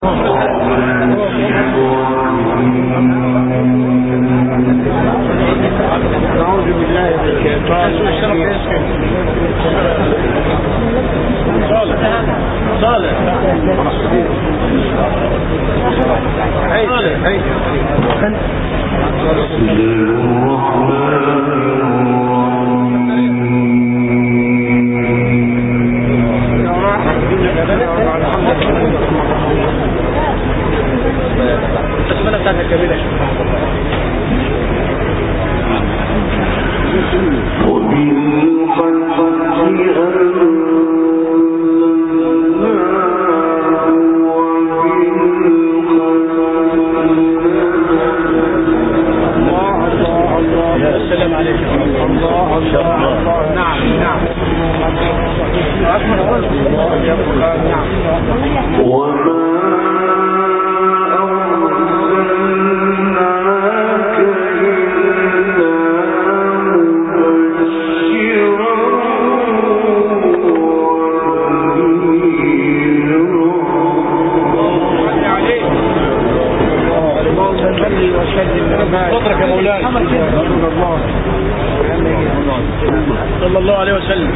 نعوذ بالله من الشيطان صلى الله عليه وسلم.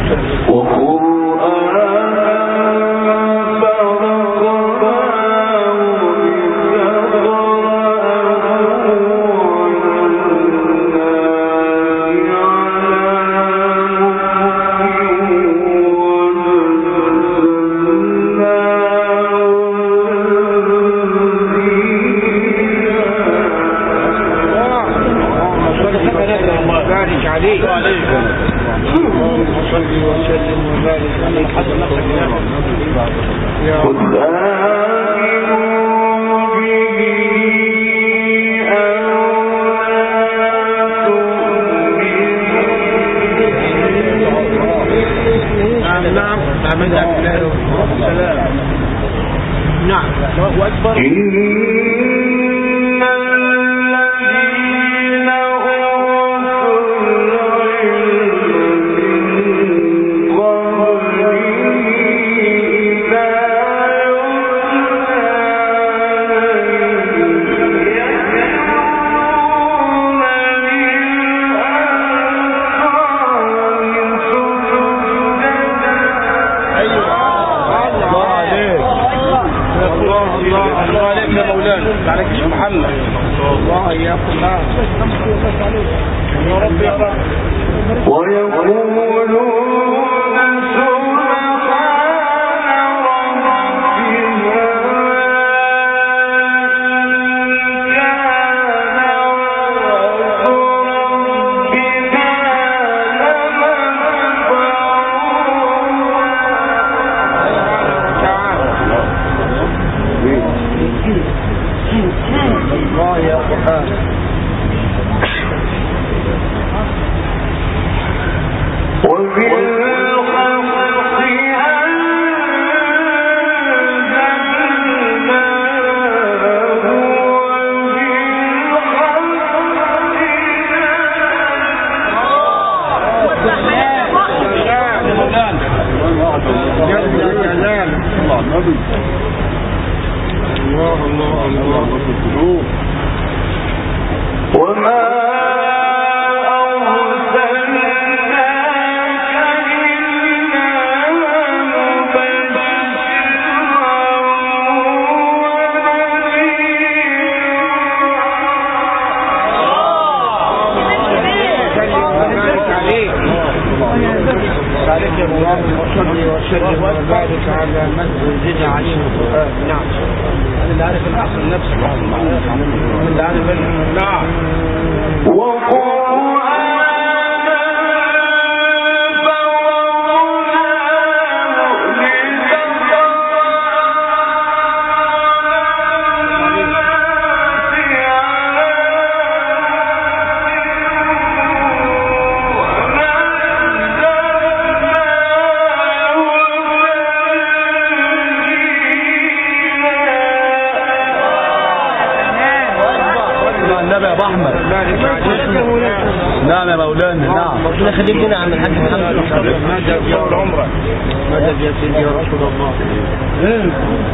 نعم يا مولانا. نعم ربنا يخليك لنا عن الحاج محمد. مدد يا العمره، مدد يا سيدي يا رسول الله.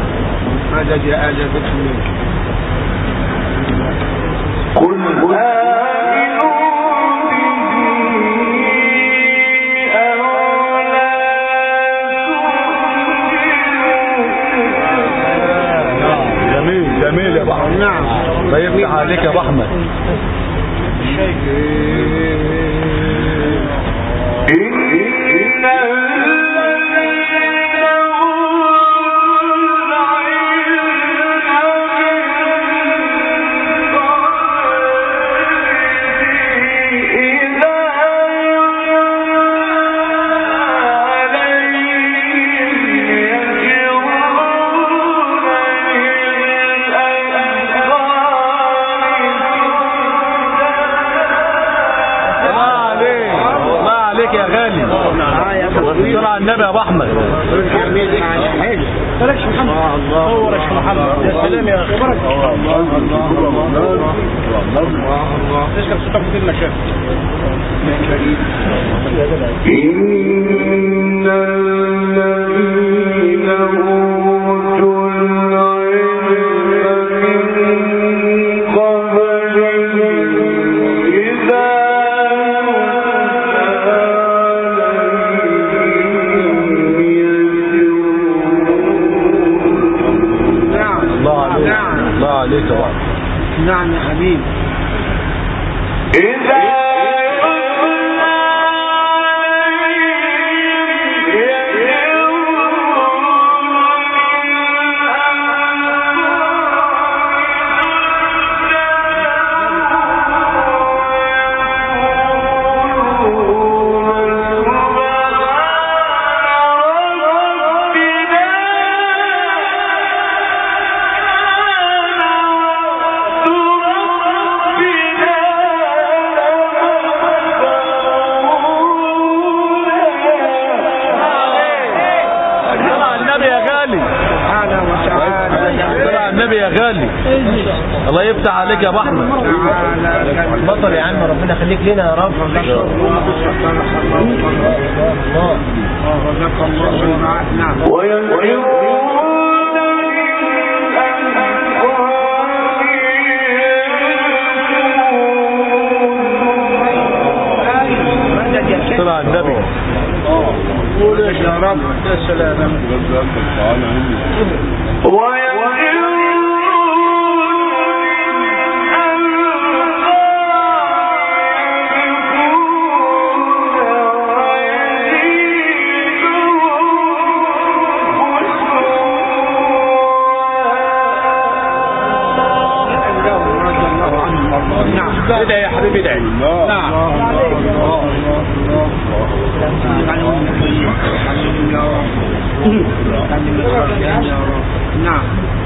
ماذا جاء أجابتهم منك؟ قل جميل يا ابو احمد. نعم. الله يفتح عليك يا ابو احمد. صلى على النبي يا ابو احمد. مالكش محمد. صورك محمد. يا سلام يا اخي. بارك الله. تشكر صوتك في المشاكل. إن الذين أوتوا العلم من قبله إذا الله عليك يا ابو. نعم يا حبيبي. يا غالي الله يفتح عليك يا ابو احمد. بطل يا عم ربنا يخليك لنا يا رب. صلى على النبي. قول يا رب. يا سلام. ادعي يا حبيبي ادعي. نعم. نعم.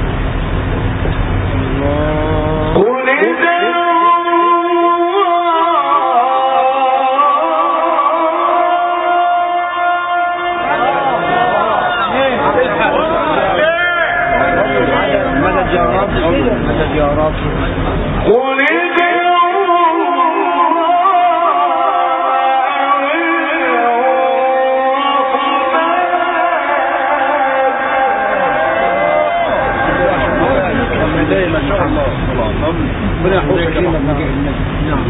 مدد يا رب. مدد يا رب. ما شاء الله. ربنا يحفظك يا رب. نعم.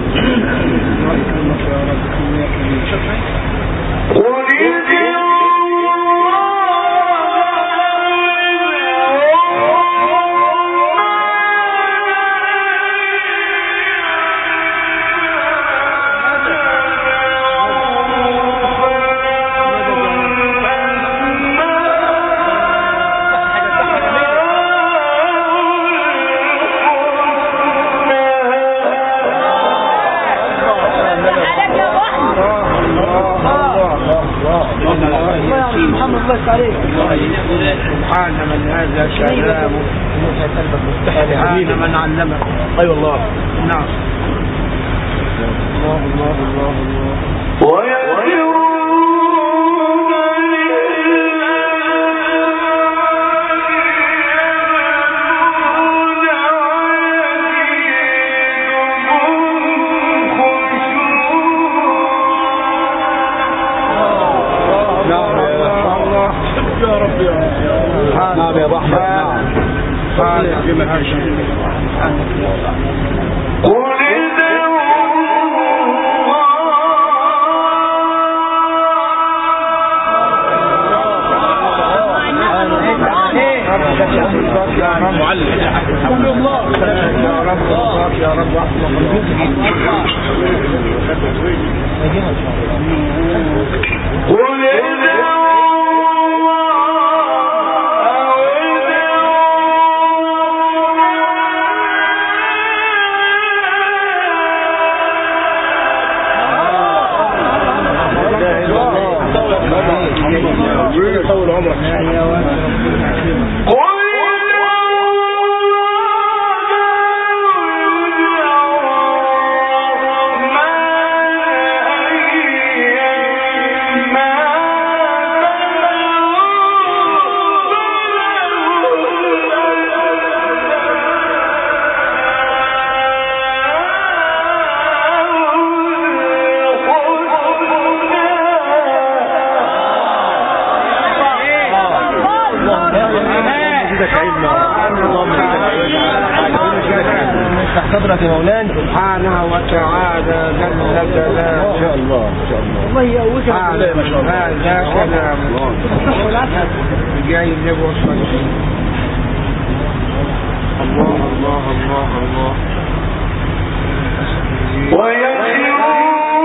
سبحان من هذا كلامه. سبحان من علمه. اي والله. نعم. الله الله الله الله. نعم يا ابو احمد. طول عمرك. صدرك يا مولانا سبحانه وتعالى جل جلاله. ان شاء الله ان شاء الله. الله يقويك هذا كلام جاي النبي وصل الله الله الله الله ويسرون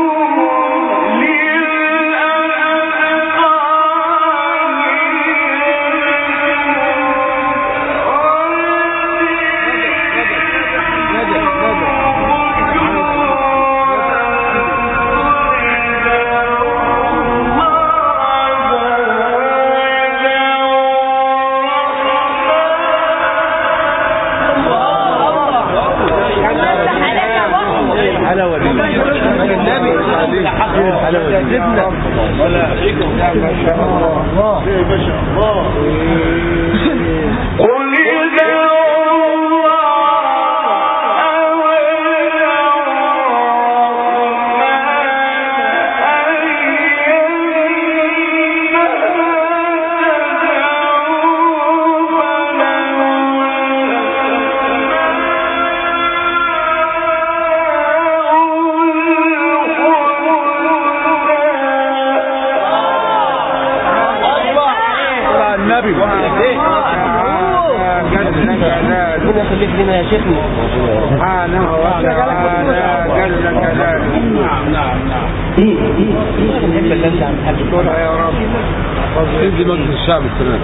يا شيخنا سبحانه وتعالى جل جلاله. نعم نحب اللي انت عم تحب يا رب تنزل مجلس الشعب السنة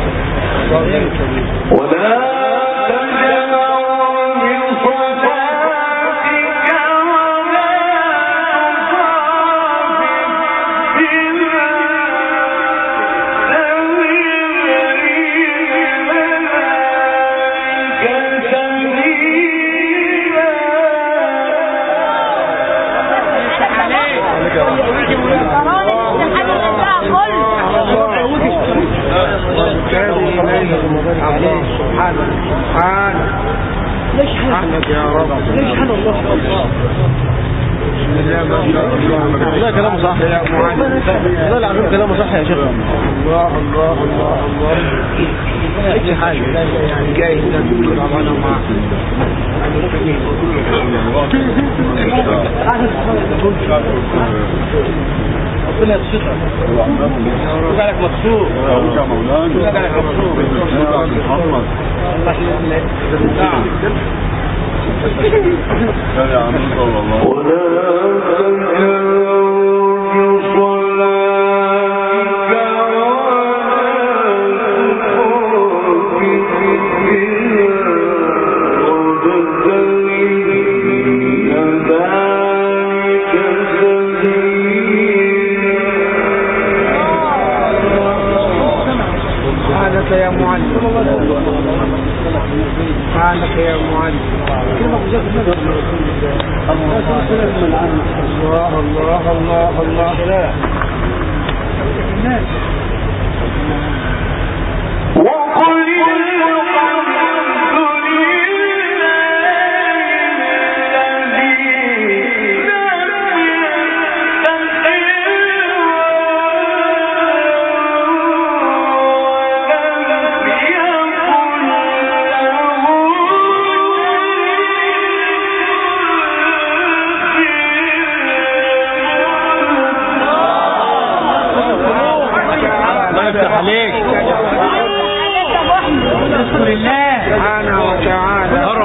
ولا سبحانك يا رب. سبحان الله. ده كلامه صح يا معلم. ده العظيم كلامه صح يا شيخ. الله الله الله الله. اي حاجه يعني جاي تقول انا معك. ربنا يبسطك وجعلك مبسوط يا مولانا وجعلك مبسوط يا محمد نعم يا عم صلى الله يا معلم سبحانك يا معلم. الله الله الله الله. وقل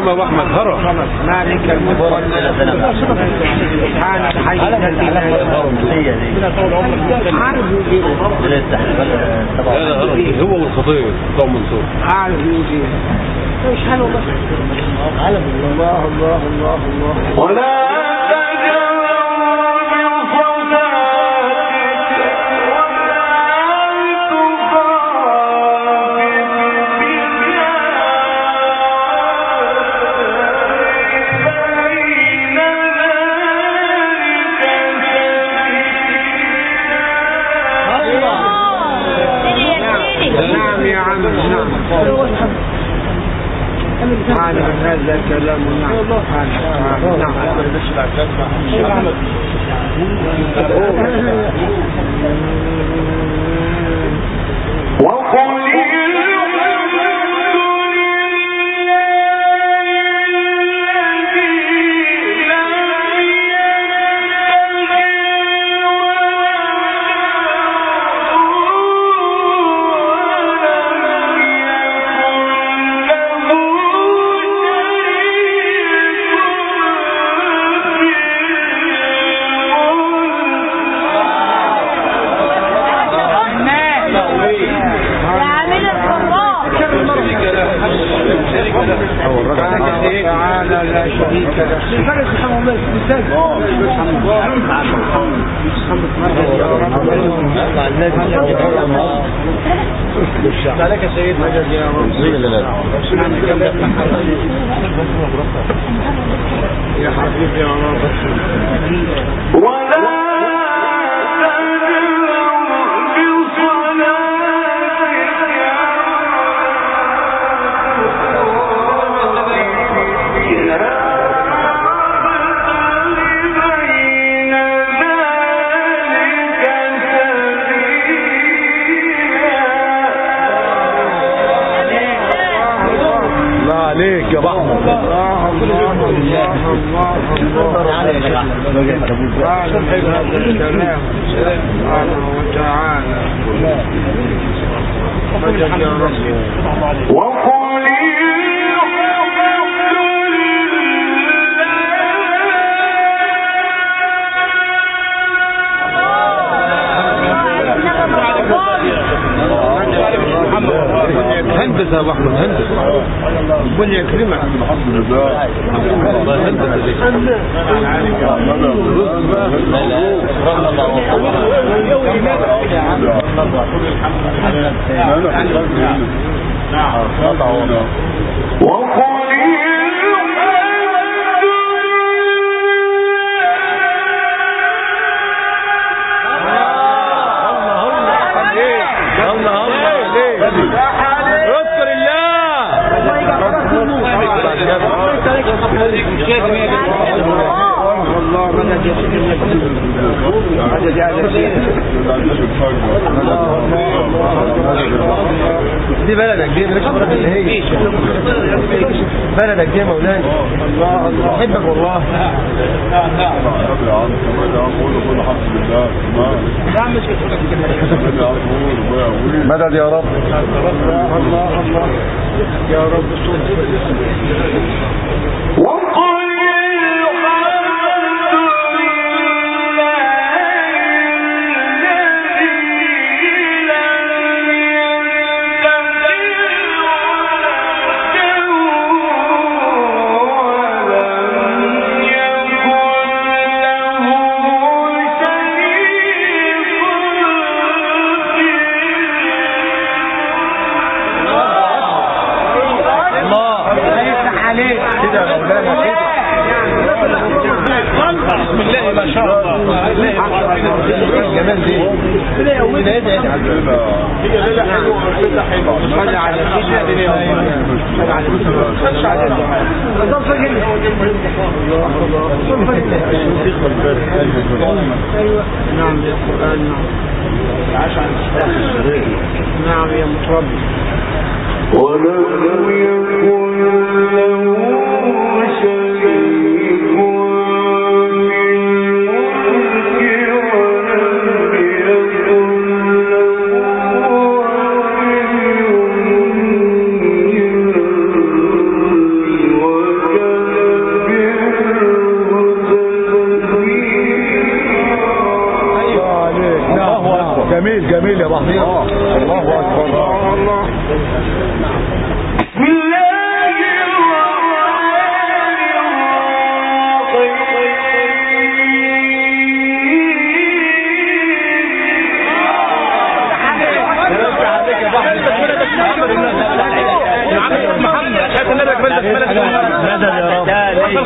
يا ابو احمد هرم مالك الملك سبحان الحي الذي لا عارف يجيب هو والخطيب بتوع منصور عارف يجيب مش حلو بس الله الله الله الله ولا نعم يا عم نعم هذا كلام نعم تعالى لا شريك له عليك يا سيد مجد يا رب يا حبيبي يا رب ولا عليك يا بحر الله الله الله هذا الكلام سبحانه وتعالى مجد يا رب وقل هندسة يا ابو احمد هندسة ربنا يكرمك الحمد لله الله والله من دي بلدك دي مش اللي هي بلدك دي مولانا الله الله احبك والله مدد يا رب الله الله الله يا رب بسم الله ما شاء الله الجمال دي هي ليلة حلوة والفتة حلوة صلى على سيدنا صلى على نعم يا قرآن نعم يا متربي ولم يكن له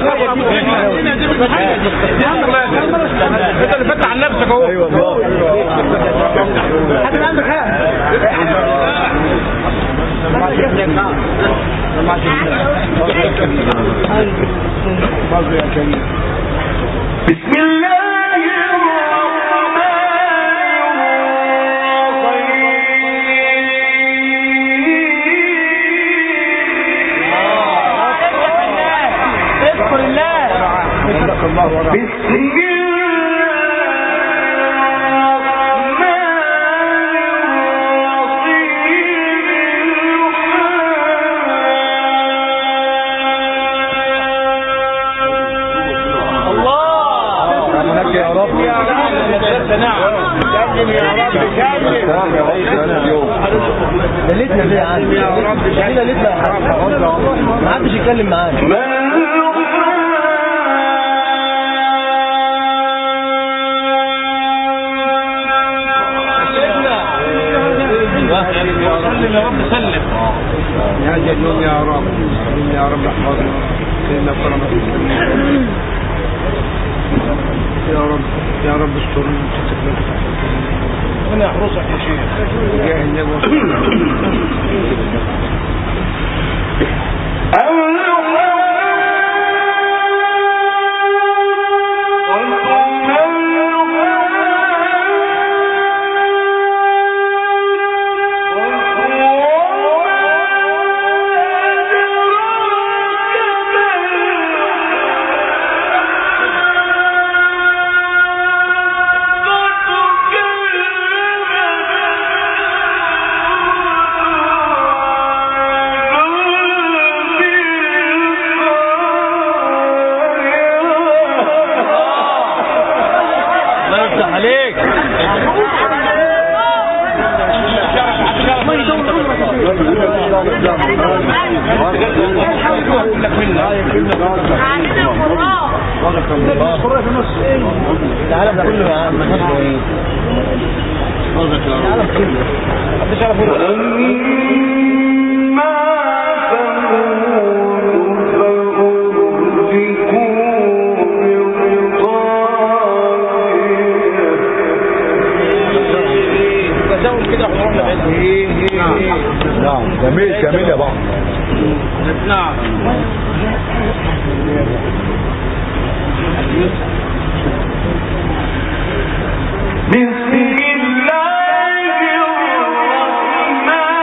انت اللي فتح عن نفسك اهو. ايوه والله. حد عندك حاجه؟ بسم الله دلتنا ليه يا عم؟ يا رب دلتنا يا حاج، ما حدش يتكلم معانا. سلم يا رب سلم يا جنون يا رب، يا رب احفظنا سيدنا كرمك يا رب، يا رب استرنا ربنا يحرسك يا شيخ. يا النبي العالم ده كله يا عم مكانه ايه؟ العالم كله محدش يعرف نعم جميل جميل يا بابا. نعم بسم الله الرحمن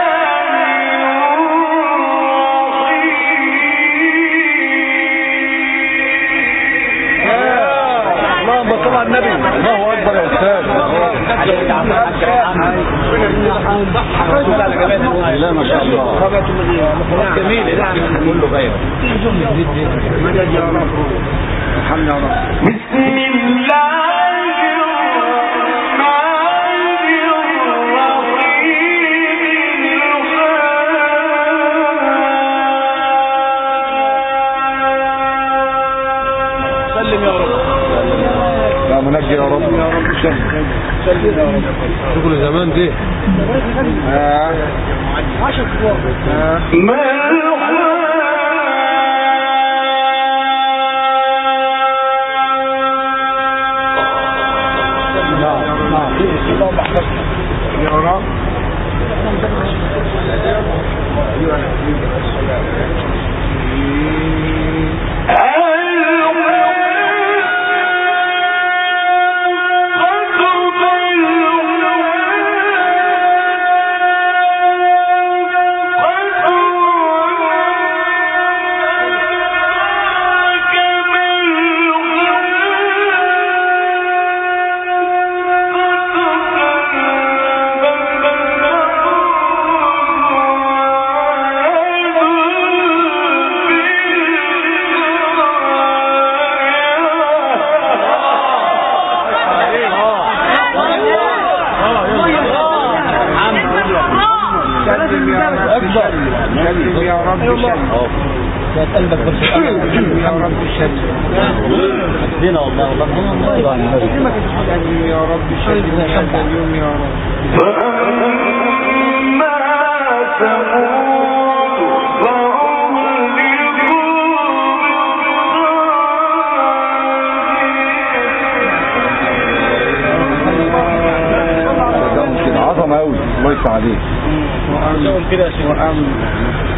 الرحيم. اللهم صل على النبي. الله اكبر يا استاذ. لا ما شاء الله جميل كله غير. مدد يا رب الحمد لله. بسم الله منجي يا رب. يا رب سلم يا رب. شغل زمان دي. يا رب سلم يا رب سلم يا قلبك بس يا رب سلم هنا والله سلم يا رب سلم هذا اليوم يا رب. فأما ثمود فأهلكوا بعدين وأمن